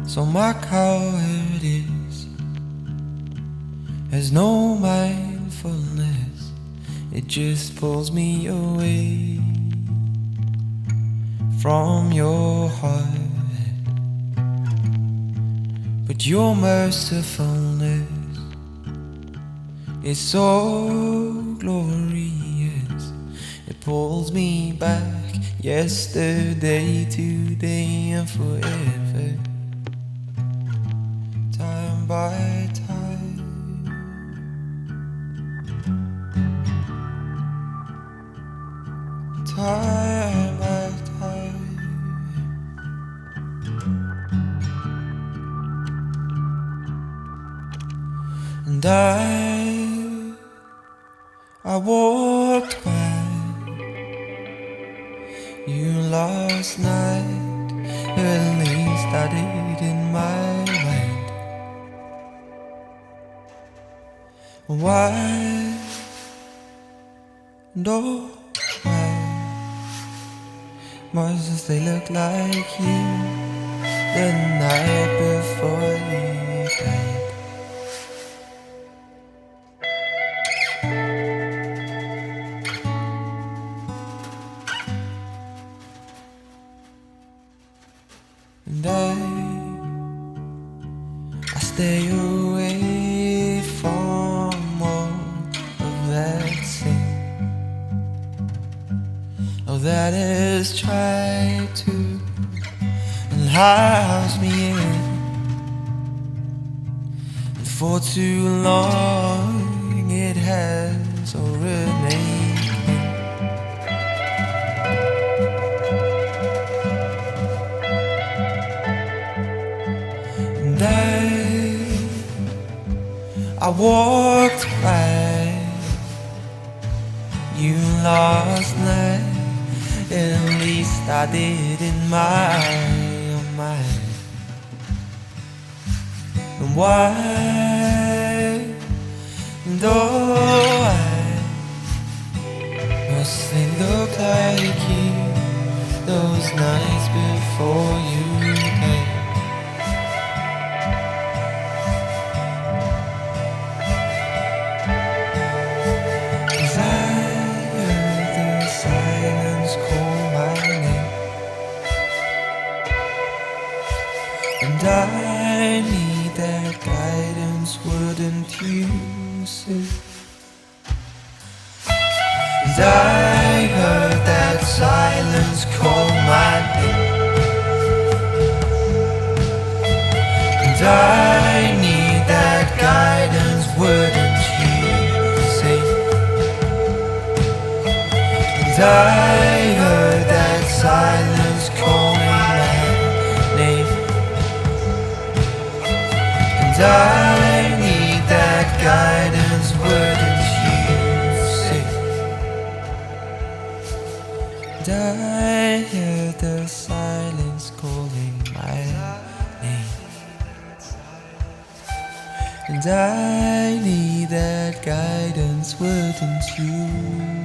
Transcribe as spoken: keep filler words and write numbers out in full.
So my cowardice has no mindfulness. It just pulls me away from your heart. But your mercifulness is so glorious. It pulls me back yesterday, today, and forever. Time by time, time by time, and I, I walked by you last night, at least I did in my mind. Why, and oh, why must they look like you the night before you died? And I, I stay away from all of that sin, all that has tried to house me in. And for too long it has all remained. And I, I walked by you last night, at least I did in my mind. And why, and oh, why must they look like you those nights before you came? And I need that guidance, wouldn't you say? And I heard that silence call my name. And I need that guidance, wouldn't you say? And I heard that silence call my name. And I need that guidance, wouldn't you say? And I hear the silence calling my name. And I need that guidance, wouldn't you